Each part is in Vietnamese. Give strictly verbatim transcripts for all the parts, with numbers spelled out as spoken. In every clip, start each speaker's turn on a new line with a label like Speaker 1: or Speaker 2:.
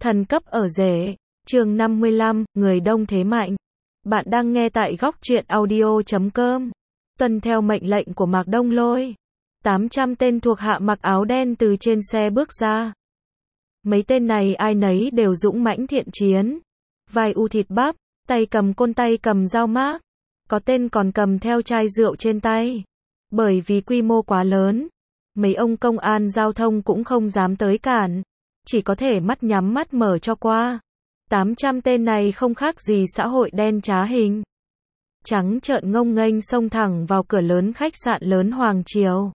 Speaker 1: Thần cấp ở rể, chương năm mươi lăm, người đông thế mạnh. Bạn đang nghe tại góc truyện audio chấm com. Tuân theo mệnh lệnh của Mạc Đông Lôi, tám trăm tên thuộc hạ mặc áo đen từ trên xe bước ra. Mấy tên này ai nấy đều dũng mãnh thiện chiến, vai u thịt bắp, tay cầm côn tay cầm dao mác, có tên còn cầm theo chai rượu trên tay. Bởi vì quy mô quá lớn, mấy ông công an giao thông cũng không dám tới cản, chỉ có thể mắt nhắm mắt mở cho qua. tám trăm tên này không khác gì xã hội đen trá hình. Trắng trợn ngông nghênh xông thẳng vào cửa lớn khách sạn lớn Hoàng Triều.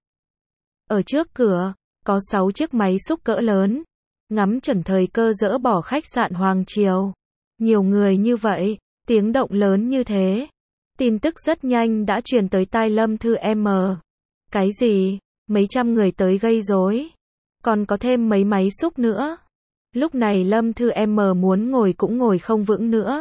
Speaker 1: Ở trước cửa, có sáu chiếc máy xúc cỡ lớn, ngắm chuẩn thời cơ dỡ bỏ khách sạn Hoàng Triều. Nhiều người như vậy, tiếng động lớn như thế. Tin tức rất nhanh đã truyền tới tai Lâm Thư M. Cái gì? Mấy trăm người tới gây rối. Còn có thêm mấy máy xúc nữa. Lúc này Lâm Thư M muốn ngồi cũng ngồi không vững nữa.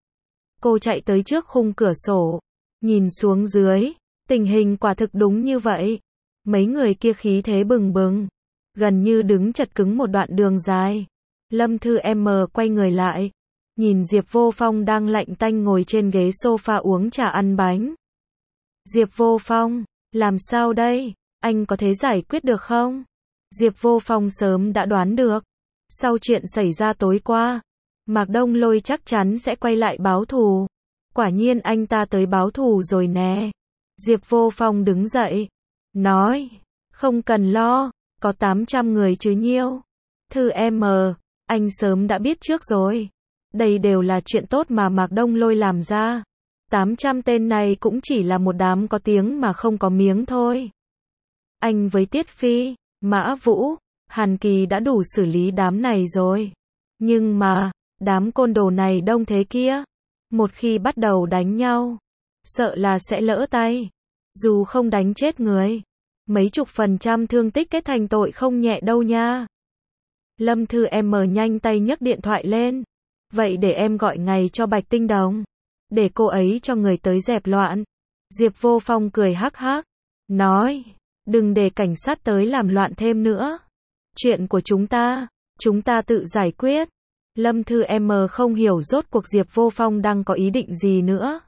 Speaker 1: Cô chạy tới trước khung cửa sổ, nhìn xuống dưới, tình hình quả thực đúng như vậy. Mấy người kia khí thế bừng bừng, gần như đứng chật cứng một đoạn đường dài. Lâm Thư M quay người lại, nhìn Diệp Vô Phong đang lạnh tanh ngồi trên ghế sofa uống trà ăn bánh. Diệp Vô Phong, làm sao đây? Anh có thể giải quyết được không? Diệp Vô Phong sớm đã đoán được. Sau chuyện xảy ra tối qua, Mạc Đông Lôi chắc chắn sẽ quay lại báo thù. Quả nhiên anh ta tới báo thù rồi nè. Diệp Vô Phong đứng dậy, nói, không cần lo, có tám trăm người chứ nhiêu. Thư M, anh sớm đã biết trước rồi. Đây đều là chuyện tốt mà Mạc Đông Lôi làm ra. tám trăm tên này cũng chỉ là một đám có tiếng mà không có miếng thôi. Anh với Tiết Phi, Mã Vũ, Hàn Kỳ đã đủ xử lý đám này rồi. Nhưng mà, đám côn đồ này đông thế kia. Một khi bắt đầu đánh nhau, sợ là sẽ lỡ tay. Dù không đánh chết người, mấy chục phần trăm thương tích kết thành tội không nhẹ đâu nha. Lâm Thư M nhanh tay nhấc điện thoại lên. Vậy để em gọi ngay cho Bạch Tinh Đồng, để cô ấy cho người tới dẹp loạn. Diệp Vô Phong cười hắc hắc, nói, đừng để cảnh sát tới làm loạn thêm nữa. Chuyện của chúng ta, chúng ta tự giải quyết. Lâm Thư M không hiểu rốt cuộc Diệp Vô Phong đang có ý định gì nữa.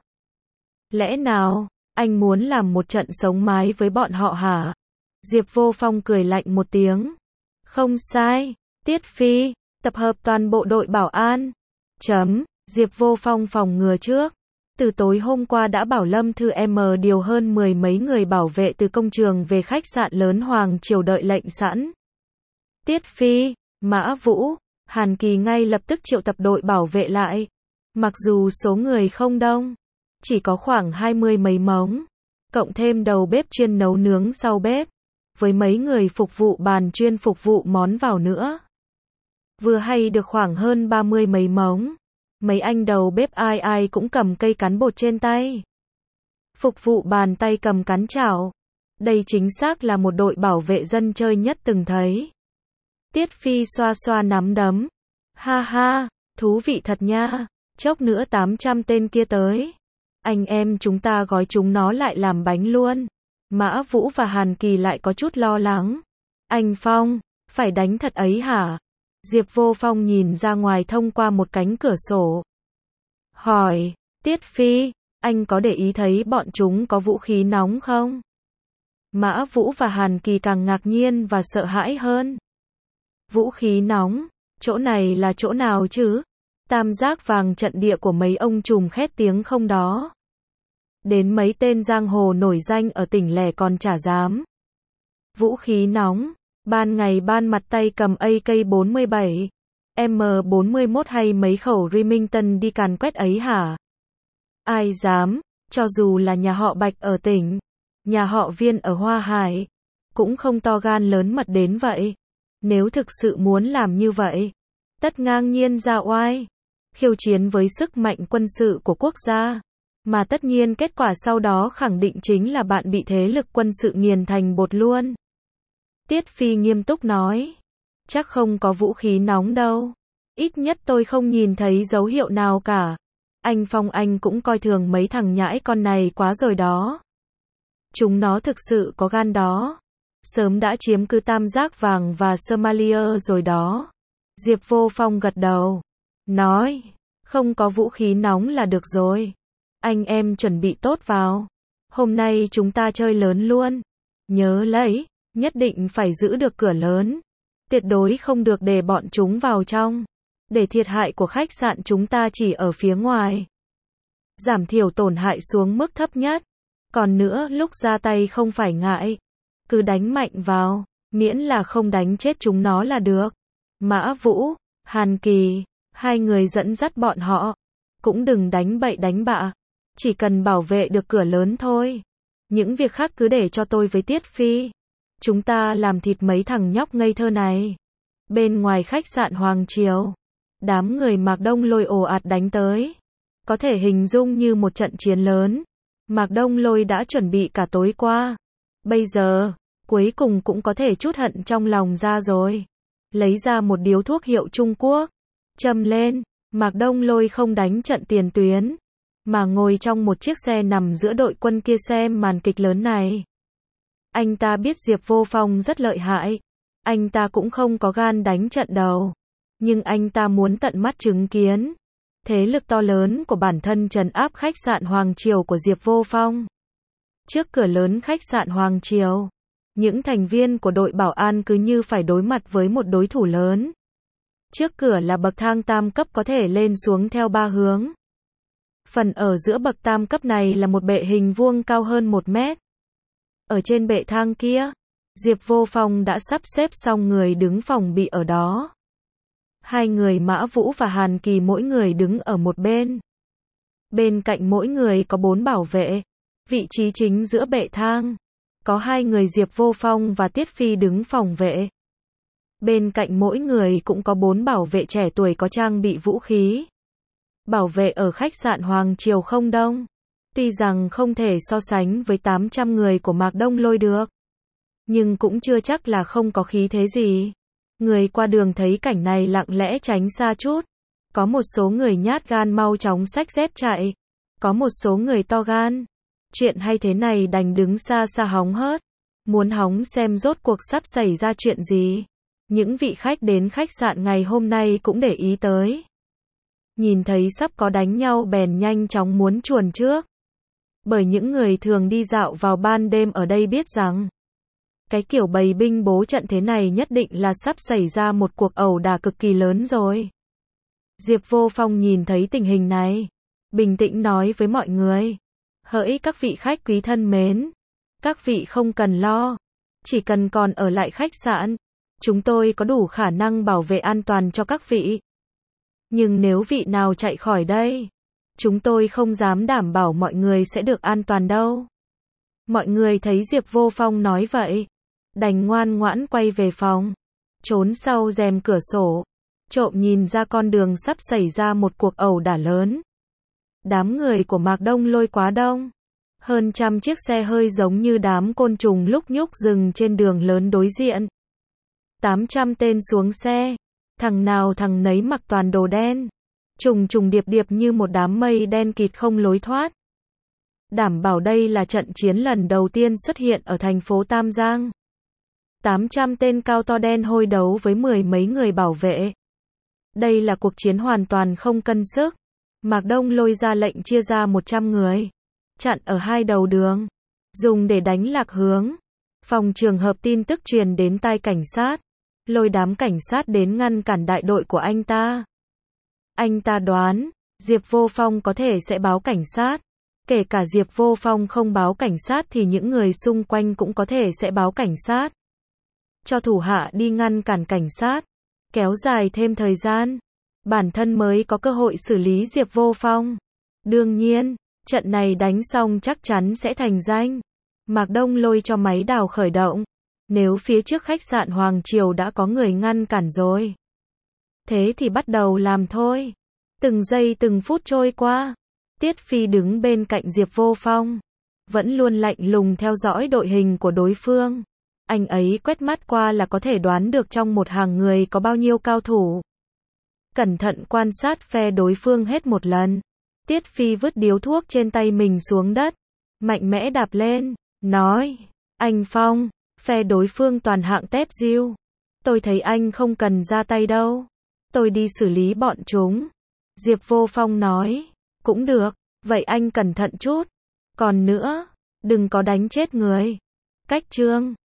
Speaker 1: Lẽ nào, anh muốn làm một trận sống mái với bọn họ hả? Diệp Vô Phong cười lạnh một tiếng. Không sai, Tiết Phi, tập hợp toàn bộ đội bảo an. Chấm, Diệp Vô Phong phòng ngừa trước. Từ tối hôm qua đã bảo Lâm Thư M điều hơn mười mấy người bảo vệ từ công trường về khách sạn lớn Hoàng Triều đợi lệnh sẵn. Tiết Phi, Mã Vũ, Hàn Kỳ ngay lập tức triệu tập đội bảo vệ lại. Mặc dù số người không đông, chỉ có khoảng hai mươi mấy mống, cộng thêm đầu bếp chuyên nấu nướng sau bếp, với mấy người phục vụ bàn chuyên phục vụ món vào nữa. Vừa hay được khoảng hơn ba mươi mấy mống. Mấy anh đầu bếp ai ai cũng cầm cây cán bột trên tay. Phục vụ bàn tay cầm cán chảo. Đây chính xác là một đội bảo vệ dân chơi nhất từng thấy. Tiết Phi xoa xoa nắm đấm. Ha ha, thú vị thật nha. Chốc nữa tám trăm tên kia tới. Anh em chúng ta gói chúng nó lại làm bánh luôn. Mã Vũ và Hàn Kỳ lại có chút lo lắng. Anh Phong, phải đánh thật ấy hả? Diệp Vô Phong nhìn ra ngoài thông qua một cánh cửa sổ. Hỏi, Tiết Phi, anh có để ý thấy bọn chúng có vũ khí nóng không? Mã Vũ và Hàn Kỳ càng ngạc nhiên và sợ hãi hơn. Vũ khí nóng, chỗ này là chỗ nào chứ? Tam giác vàng trận địa của mấy ông trùm khét tiếng không đó. Đến mấy tên giang hồ nổi danh ở tỉnh lẻ còn chả dám. Vũ khí nóng. Ban ngày ban mặt tay cầm A K bốn mươi bảy, M bốn mươi mốt hay mấy khẩu Remington đi càn quét ấy hả? Ai dám, cho dù là nhà họ Bạch ở tỉnh, nhà họ Viên ở Hoa Hải, cũng không to gan lớn mật đến vậy. Nếu thực sự muốn làm như vậy, tất ngang nhiên ra oai, khiêu chiến với sức mạnh quân sự của quốc gia. Mà tất nhiên kết quả sau đó khẳng định chính là bạn bị thế lực quân sự nghiền thành bột luôn. Tiết Phi nghiêm túc nói. Chắc không có vũ khí nóng đâu. Ít nhất tôi không nhìn thấy dấu hiệu nào cả. Anh Phong anh cũng coi thường mấy thằng nhãi con này quá rồi đó. Chúng nó thực sự có gan đó. Sớm đã chiếm cứ Tam Giác Vàng và Somalia rồi đó. Diệp Vô Phong gật đầu. Nói. Không có vũ khí nóng là được rồi. Anh em chuẩn bị tốt vào. Hôm nay chúng ta chơi lớn luôn. Nhớ lấy. Nhất định phải giữ được cửa lớn. Tuyệt đối không được để bọn chúng vào trong. Để thiệt hại của khách sạn chúng ta chỉ ở phía ngoài. Giảm thiểu tổn hại xuống mức thấp nhất. Còn nữa lúc ra tay không phải ngại. Cứ đánh mạnh vào. Miễn là không đánh chết chúng nó là được. Mã Vũ, Hàn Kỳ, hai người dẫn dắt bọn họ. Cũng đừng đánh bậy đánh bạ. Chỉ cần bảo vệ được cửa lớn thôi. Những việc khác cứ để cho tôi với Tiết Phi. Chúng ta làm thịt mấy thằng nhóc ngây thơ này. Bên ngoài khách sạn Hoàng Triều, đám người Mạc Đông Lôi ồ ạt đánh tới. Có thể hình dung như một trận chiến lớn. Mạc Đông Lôi đã chuẩn bị cả tối qua. Bây giờ, cuối cùng cũng có thể trút hận trong lòng ra rồi. Lấy ra một điếu thuốc hiệu Trung Quốc. Châm lên, Mạc Đông Lôi không đánh trận tiền tuyến. Mà ngồi trong một chiếc xe nằm giữa đội quân kia xem màn kịch lớn này. Anh ta biết Diệp Vô Phong rất lợi hại. Anh ta cũng không có gan đánh trận đầu. Nhưng anh ta muốn tận mắt chứng kiến thế lực to lớn của bản thân trấn áp khách sạn Hoàng Triều của Diệp Vô Phong. Trước cửa lớn khách sạn Hoàng Triều, những thành viên của đội bảo an cứ như phải đối mặt với một đối thủ lớn. Trước cửa là bậc thang tam cấp có thể lên xuống theo ba hướng. Phần ở giữa bậc tam cấp này là một bệ hình vuông cao hơn một mét. Ở trên bệ thang kia, Diệp Vô Phong đã sắp xếp xong người đứng phòng bị ở đó. Hai người Mã Vũ và Hàn Kỳ mỗi người đứng ở một bên. Bên cạnh mỗi người có bốn bảo vệ. Vị trí chính giữa bệ thang, có hai người Diệp Vô Phong và Tiết Phi đứng phòng vệ. Bên cạnh mỗi người cũng có bốn bảo vệ trẻ tuổi có trang bị vũ khí. Bảo vệ ở khách sạn Hoàng Triều không đông. Tuy rằng không thể so sánh với tám trăm người của Mạc Đông Lôi được. Nhưng cũng chưa chắc là không có khí thế gì. Người qua đường thấy cảnh này lặng lẽ tránh xa chút. Có một số người nhát gan mau chóng xách dép chạy. Có một số người to gan. Chuyện hay thế này đành đứng xa xa hóng hớt. Muốn hóng xem rốt cuộc sắp xảy ra chuyện gì. Những vị khách đến khách sạn ngày hôm nay cũng để ý tới. Nhìn thấy sắp có đánh nhau bèn nhanh chóng muốn chuồn trước. Bởi những người thường đi dạo vào ban đêm ở đây biết rằng cái kiểu bày binh bố trận thế này nhất định là sắp xảy ra một cuộc ẩu đả cực kỳ lớn rồi. Diệp Vô Phong nhìn thấy tình hình này, bình tĩnh nói với mọi người. Hỡi các vị khách quý thân mến, các vị không cần lo. Chỉ cần còn ở lại khách sạn, chúng tôi có đủ khả năng bảo vệ an toàn cho các vị. Nhưng nếu vị nào chạy khỏi đây, chúng tôi không dám đảm bảo mọi người sẽ được an toàn đâu. Mọi người thấy Diệp Vô Phong nói vậy, đành ngoan ngoãn quay về phòng, trốn sau rèm cửa sổ, trộm nhìn ra con đường sắp xảy ra một cuộc ẩu đả lớn. Đám người của Mạc Đông Lôi quá đông. Hơn trăm chiếc xe hơi giống như đám côn trùng lúc nhúc dừng trên đường lớn đối diện. Tám trăm tên xuống xe. Thằng nào thằng nấy mặc toàn đồ đen. Trùng trùng điệp điệp như một đám mây đen kịt không lối thoát. Đảm bảo đây là trận chiến lần đầu tiên xuất hiện ở thành phố Tam Giang. Tám trăm tên cao to đen hôi đấu với mười mấy người bảo vệ. Đây là cuộc chiến hoàn toàn không cân sức. Mạc Đông Lôi ra lệnh chia ra một trăm người. Chặn ở hai đầu đường. Dùng để đánh lạc hướng. Phòng trường hợp tin tức truyền đến tai cảnh sát. Lôi đám cảnh sát đến ngăn cản đại đội của anh ta. Anh ta đoán, Diệp Vô Phong có thể sẽ báo cảnh sát. Kể cả Diệp Vô Phong không báo cảnh sát thì những người xung quanh cũng có thể sẽ báo cảnh sát. Cho thủ hạ đi ngăn cản cảnh sát. Kéo dài thêm thời gian. Bản thân mới có cơ hội xử lý Diệp Vô Phong. Đương nhiên, trận này đánh xong chắc chắn sẽ thành danh. Mạc Đông Lôi cho máy đào khởi động. Nếu phía trước khách sạn Hoàng Triều đã có người ngăn cản rồi, thế thì bắt đầu làm thôi. Từng giây từng phút trôi qua. Tiết Phi đứng bên cạnh Diệp Vô Phong, vẫn luôn lạnh lùng theo dõi đội hình của đối phương. Anh ấy quét mắt qua là có thể đoán được trong một hàng người có bao nhiêu cao thủ. Cẩn thận quan sát phe đối phương hết một lần. Tiết Phi vứt điếu thuốc trên tay mình xuống đất, mạnh mẽ đạp lên, nói, anh Phong, phe đối phương toàn hạng tép diêu. Tôi thấy anh không cần ra tay đâu. tôi đi xử lý bọn chúng. Diệp Vô Phong nói. Cũng được, vậy anh cẩn thận chút. Còn nữa, đừng có đánh chết người. Cách Trương.